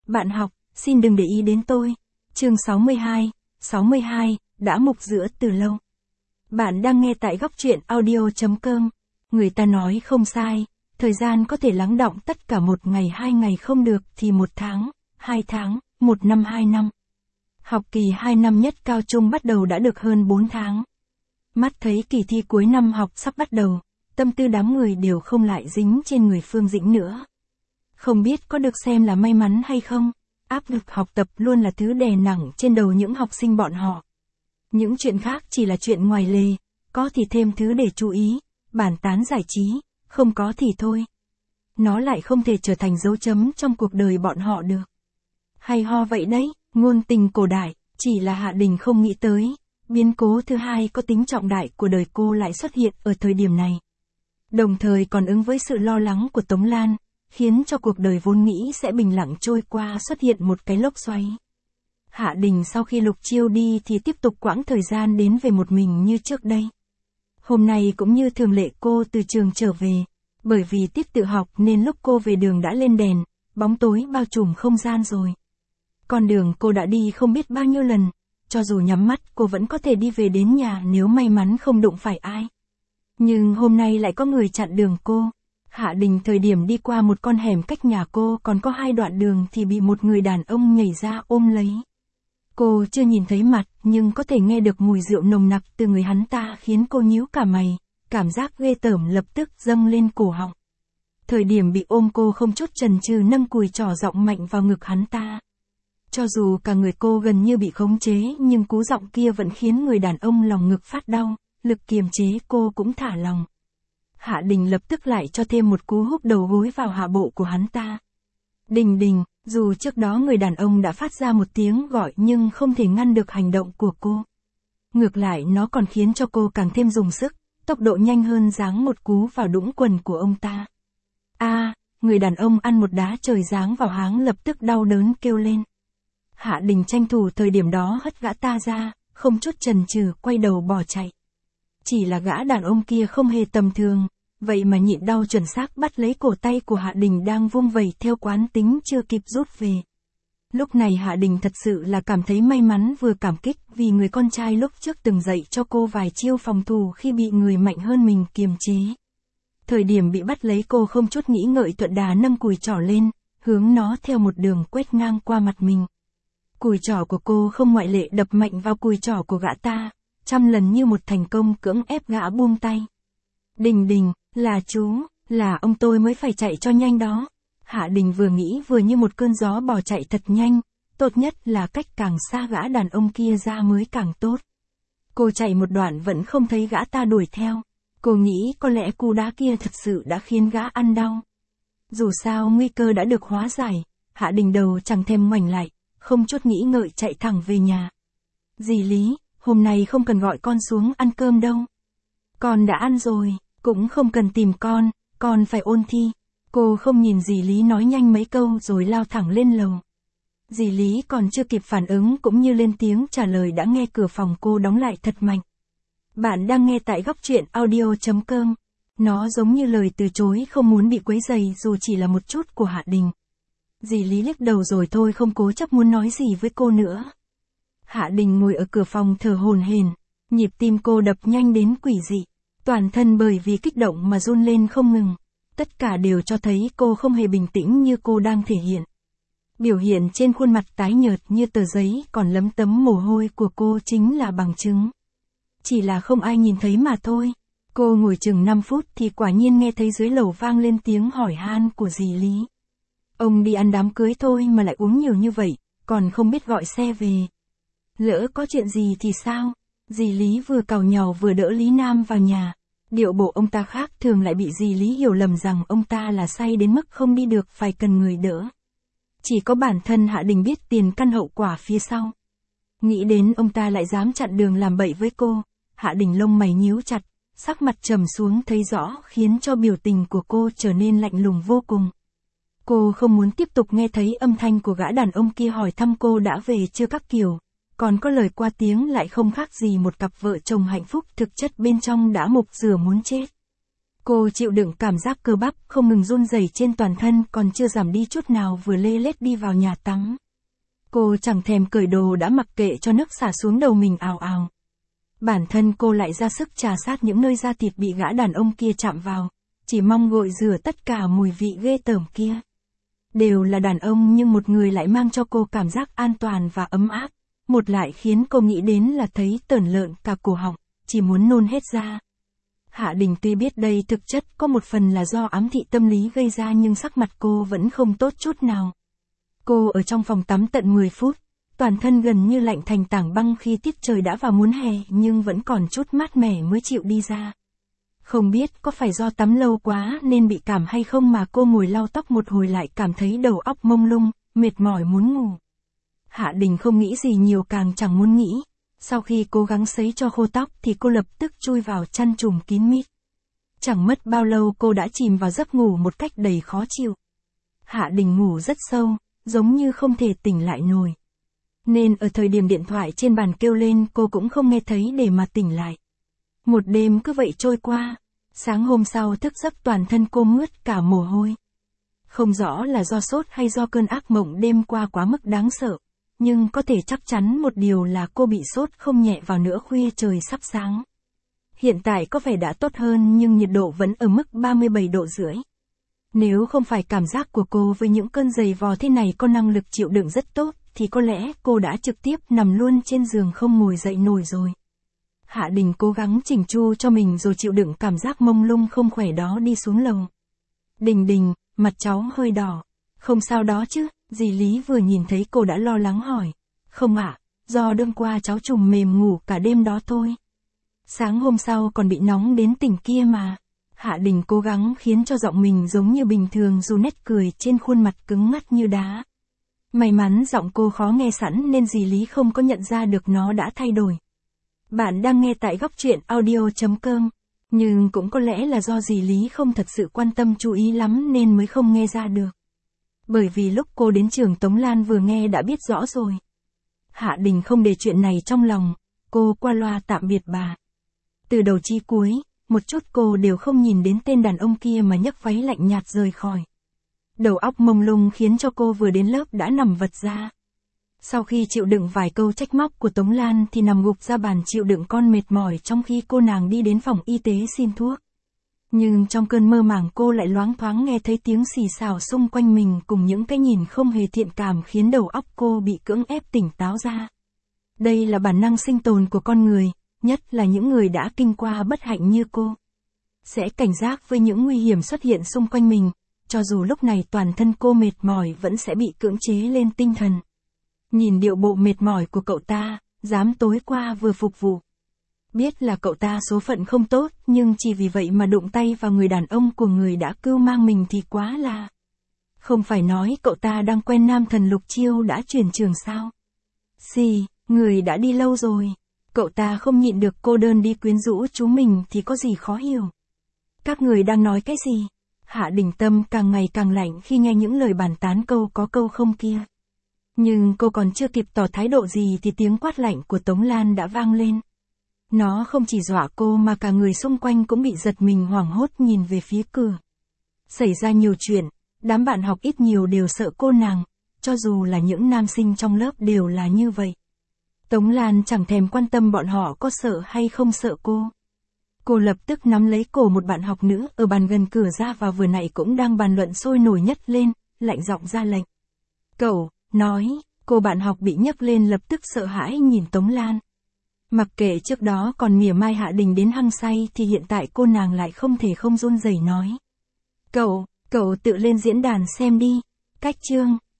Bạn học, xin đừng để ý đến tôi. Chương 62, đã mục giữa từ lâu. Bạn đang nghe tại góc truyện audio.com. Người ta nói không sai, thời gian có thể lắng đọng tất cả 1 ngày 2 ngày không được thì 1 tháng, 2 tháng, 1 năm 2 năm. Học kỳ 2 năm nhất cao trung bắt đầu đã được hơn 4 tháng. Mắt thấy kỳ thi cuối năm học sắp bắt đầu, tâm tư đám người đều không lại dính trên người Phương Dĩnh nữa. Không biết có được xem là may mắn hay không, áp lực học tập luôn là thứ đè nặng trên đầu những học sinh bọn họ. Những chuyện khác chỉ là chuyện ngoài lề, có thì thêm thứ để chú ý, bàn tán giải trí, không có thì thôi. Nó lại không thể trở thành dấu chấm trong cuộc đời bọn họ được. Hay ho vậy đấy, ngôn tình cổ đại, chỉ là Hạ Đình không nghĩ tới, biến cố thứ hai có tính trọng đại của đời cô lại xuất hiện ở thời điểm này. Đồng thời còn ứng với sự lo lắng của Tống Lan, khiến cho cuộc đời vốn nghĩ sẽ bình lặng trôi qua xuất hiện một cái lốc xoáy. Hạ Đình sau khi Lục Chiêu đi thì tiếp tục quãng thời gian đến về một mình như trước đây. Hôm nay cũng như thường lệ cô từ trường trở về, bởi vì tiết tự học nên lúc cô về đường đã lên đèn, bóng tối bao trùm không gian rồi. Con đường cô đã đi không biết bao nhiêu lần, cho dù nhắm mắt cô vẫn có thể đi về đến nhà nếu may mắn không đụng phải ai. Nhưng hôm nay lại có người chặn đường cô. Hạ Đình thời điểm đi qua một con hẻm cách nhà cô còn có 2 đoạn đường thì bị một người đàn ông nhảy ra ôm lấy. Cô chưa nhìn thấy mặt nhưng có thể nghe được mùi rượu nồng nặc từ người hắn ta khiến cô nhíu cả mày, cảm giác ghê tởm lập tức dâng lên cổ họng. Thời điểm bị ôm cô không chút chần chừ nâng cùi trỏ giọng mạnh vào ngực hắn ta. Cho dù cả người cô gần như bị khống chế nhưng cú giọng kia vẫn khiến người đàn ông lòng ngực phát đau, lực kiềm chế cô cũng thả lòng. Hạ Đình lập tức lại cho thêm một cú húc đầu gối vào hạ bộ của hắn ta. Đình Đình, dù trước đó người đàn ông đã phát ra một tiếng gọi nhưng không thể ngăn được hành động của cô. Ngược lại nó còn khiến cho cô càng thêm dùng sức, tốc độ nhanh hơn giáng một cú vào đũng quần của ông ta. Người đàn ông ăn một đá trời giáng vào háng lập tức đau đớn kêu lên. Hạ Đình tranh thủ thời điểm đó hất gã ta ra, không chút chần chừ quay đầu bỏ chạy. Chỉ là gã đàn ông kia không hề tầm thường, vậy mà nhịn đau chuẩn xác bắt lấy cổ tay của Hạ Đình đang vung vẩy theo quán tính chưa kịp rút về. Lúc này Hạ Đình thật sự là cảm thấy may mắn vừa cảm kích vì người con trai lúc trước từng dạy cho cô vài chiêu phòng thủ khi bị người mạnh hơn mình kiềm chế. Thời điểm bị bắt lấy cô không chút nghĩ ngợi thuận đà nâng cùi trỏ lên, hướng nó theo một đường quét ngang qua mặt mình. Cùi trỏ của cô không ngoại lệ đập mạnh vào cùi trỏ của gã ta, 100 lần như một thành công cưỡng ép gã buông tay. Đình Đình, là chú, là ông tôi mới phải chạy cho nhanh đó. Hạ Đình vừa nghĩ vừa như một cơn gió bỏ chạy thật nhanh, tốt nhất là cách càng xa gã đàn ông kia ra mới càng tốt. Cô chạy một đoạn vẫn không thấy gã ta đuổi theo. Cô nghĩ có lẽ cú đá kia thật sự đã khiến gã ăn đau. Dù sao nguy cơ đã được hóa giải, Hạ Đình đầu chẳng thèm ngoảnh lại, không chút nghĩ ngợi chạy thẳng về nhà. Dì Lý, hôm nay không cần gọi con xuống ăn cơm đâu. Con đã ăn rồi, cũng không cần tìm con phải ôn thi. Cô không nhìn dì Lý nói nhanh mấy câu rồi lao thẳng lên lầu. Dì Lý còn chưa kịp phản ứng cũng như lên tiếng trả lời đã nghe cửa phòng cô đóng lại thật mạnh. Bạn đang nghe tại góc truyện audio.com. Nó giống như lời từ chối không muốn bị quấy rầy dù chỉ là một chút của Hạ Đình. Dì Lý liếc đầu rồi thôi không cố chấp muốn nói gì với cô nữa. Hạ Đình ngồi ở cửa phòng thở hổn hển, nhịp tim cô đập nhanh đến quỷ dị, toàn thân bởi vì kích động mà run lên không ngừng. Tất cả đều cho thấy cô không hề bình tĩnh như cô đang thể hiện. Biểu hiện trên khuôn mặt tái nhợt như tờ giấy còn lấm tấm mồ hôi của cô chính là bằng chứng. Chỉ là không ai nhìn thấy mà thôi. Cô ngồi chừng 5 phút thì quả nhiên nghe thấy dưới lầu vang lên tiếng hỏi han của dì Lý. Ông đi ăn đám cưới thôi mà lại uống nhiều như vậy, còn không biết gọi xe về. Lỡ có chuyện gì thì sao? Dì Lý vừa càu nhàu vừa đỡ Lý Nam vào nhà. Điệu bộ ông ta khác thường lại bị dì Lý hiểu lầm rằng ông ta là say đến mức không đi được phải cần người đỡ. Chỉ có bản thân Hạ Đình biết tiền căn hậu quả phía sau. Nghĩ đến ông ta lại dám chặn đường làm bậy với cô, Hạ Đình lông mày nhíu chặt, sắc mặt trầm xuống thấy rõ khiến cho biểu tình của cô trở nên lạnh lùng vô cùng. Cô không muốn tiếp tục nghe thấy âm thanh của gã đàn ông kia hỏi thăm cô đã về chưa các kiểu, còn có lời qua tiếng lại không khác gì một cặp vợ chồng hạnh phúc thực chất bên trong đã mục rửa muốn chết. Cô chịu đựng cảm giác cơ bắp không ngừng run rẩy trên toàn thân còn chưa giảm đi chút nào vừa lê lết đi vào nhà tắm. Cô chẳng thèm cởi đồ đã mặc kệ cho nước xả xuống đầu mình ào ào. Bản thân cô lại ra sức trà sát những nơi da thịt bị gã đàn ông kia chạm vào, chỉ mong gội rửa tất cả mùi vị ghê tởm kia. Đều là đàn ông nhưng một người lại mang cho cô cảm giác an toàn và ấm áp, một lại khiến cô nghĩ đến là thấy tởn lợn cả cổ họng, chỉ muốn nôn hết ra. Hạ Đình tuy biết đây thực chất có một phần là do ám thị tâm lý gây ra nhưng sắc mặt cô vẫn không tốt chút nào. Cô ở trong phòng tắm tận 10 phút, toàn thân gần như lạnh thành tảng băng khi tiết trời đã vào muốn hè nhưng vẫn còn chút mát mẻ mới chịu đi ra. Không biết có phải do tắm lâu quá nên bị cảm hay không mà cô ngồi lau tóc một hồi lại cảm thấy đầu óc mông lung, mệt mỏi muốn ngủ. Hạ Đình không nghĩ gì nhiều càng chẳng muốn nghĩ. Sau khi cố gắng sấy cho khô tóc thì cô lập tức chui vào chăn trùm kín mít. Chẳng mất bao lâu cô đã chìm vào giấc ngủ một cách đầy khó chịu. Hạ Đình ngủ rất sâu, giống như không thể tỉnh lại nổi. Nên ở thời điểm điện thoại trên bàn kêu lên cô cũng không nghe thấy để mà tỉnh lại. Một đêm cứ vậy trôi qua, sáng hôm sau thức giấc toàn thân cô mướt cả mồ hôi. Không rõ là do sốt hay do cơn ác mộng đêm qua quá mức đáng sợ. Nhưng có thể chắc chắn một điều là cô bị sốt không nhẹ vào nửa khuya trời sắp sáng. Hiện tại có vẻ đã tốt hơn nhưng nhiệt độ vẫn ở mức 37 độ rưỡi. Nếu không phải cảm giác của cô với những cơn giày vò thế này có năng lực chịu đựng rất tốt, thì có lẽ cô đã trực tiếp nằm luôn trên giường không ngồi dậy nổi rồi. Hạ Đình cố gắng chỉnh chu cho mình rồi chịu đựng cảm giác mông lung không khỏe đó đi xuống lầu. Đình, mặt cháu hơi đỏ. Không sao đó chứ? Dì Lý vừa nhìn thấy cô đã lo lắng hỏi. Không ạ, do đêm qua cháu trùng mềm ngủ cả đêm đó thôi. Sáng hôm sau còn bị nóng đến tỉnh kia mà. Hạ Đình cố gắng khiến cho giọng mình giống như bình thường dù nét cười trên khuôn mặt cứng ngắt như đá. May mắn giọng cô khó nghe sẵn nên dì Lý không có nhận ra được nó đã thay đổi. Bạn đang nghe tại góc truyện audio.com. Nhưng cũng có lẽ là do dì Lý không thật sự quan tâm chú ý lắm nên mới không nghe ra được. Bởi vì lúc cô đến trường Tống Lan vừa nghe đã biết rõ rồi. Hạ Đình không để chuyện này trong lòng, cô qua loa tạm biệt bà. Từ đầu chí cuối, một chút cô đều không nhìn đến tên đàn ông kia mà nhấc váy lạnh nhạt rời khỏi. Đầu óc mông lung khiến cho cô vừa đến lớp đã nằm vật ra. Sau khi chịu đựng vài câu trách móc của Tống Lan thì nằm gục ra bàn chịu đựng con mệt mỏi trong khi cô nàng đi đến phòng y tế xin thuốc. Nhưng trong cơn mơ màng cô lại loáng thoáng nghe thấy tiếng xì xào xung quanh mình cùng những cái nhìn không hề thiện cảm khiến đầu óc cô bị cưỡng ép tỉnh táo ra. Đây là bản năng sinh tồn của con người, nhất là những người đã kinh qua bất hạnh như cô. Sẽ cảnh giác với những nguy hiểm xuất hiện xung quanh mình, cho dù lúc này toàn thân cô mệt mỏi vẫn sẽ bị cưỡng chế lên tinh thần. Nhìn điệu bộ mệt mỏi của cậu ta, dám tối qua vừa phục vụ. Biết là cậu ta số phận không tốt, nhưng chỉ vì vậy mà đụng tay vào người đàn ông của người đã cưu mang mình thì quá là. Không phải nói cậu ta đang quen nam thần Lục Chiêu đã chuyển trường sao? Xì, người đã đi lâu rồi. Cậu ta không nhịn được cô đơn đi quyến rũ chú mình thì có gì khó hiểu. Các người đang nói cái gì? Hạ Đình tâm càng ngày càng lạnh khi nghe những lời bàn tán câu có câu không kia. Nhưng cô còn chưa kịp tỏ thái độ gì thì tiếng quát lạnh của Tống Lan đã vang lên. Nó không chỉ dọa cô mà cả người xung quanh cũng bị giật mình hoảng hốt nhìn về phía cửa. Xảy ra nhiều chuyện, đám bạn học ít nhiều đều sợ cô nàng, cho dù là những nam sinh trong lớp đều là như vậy. Tống Lan chẳng thèm quan tâm bọn họ có sợ hay không sợ cô. Cô lập tức nắm lấy cổ một bạn học nữ ở bàn gần cửa ra và vừa nãy cũng đang bàn luận sôi nổi nhất lên, lạnh giọng ra lệnh. Cậu, nói, cô bạn học bị nhấc lên lập tức sợ hãi nhìn Tống Lan. Mặc kệ trước đó còn mỉa mai Hạ Đình đến hăng say thì hiện tại cô nàng lại không thể không run rẩy nói. Cậu tự lên diễn đàn xem đi. Cách chương.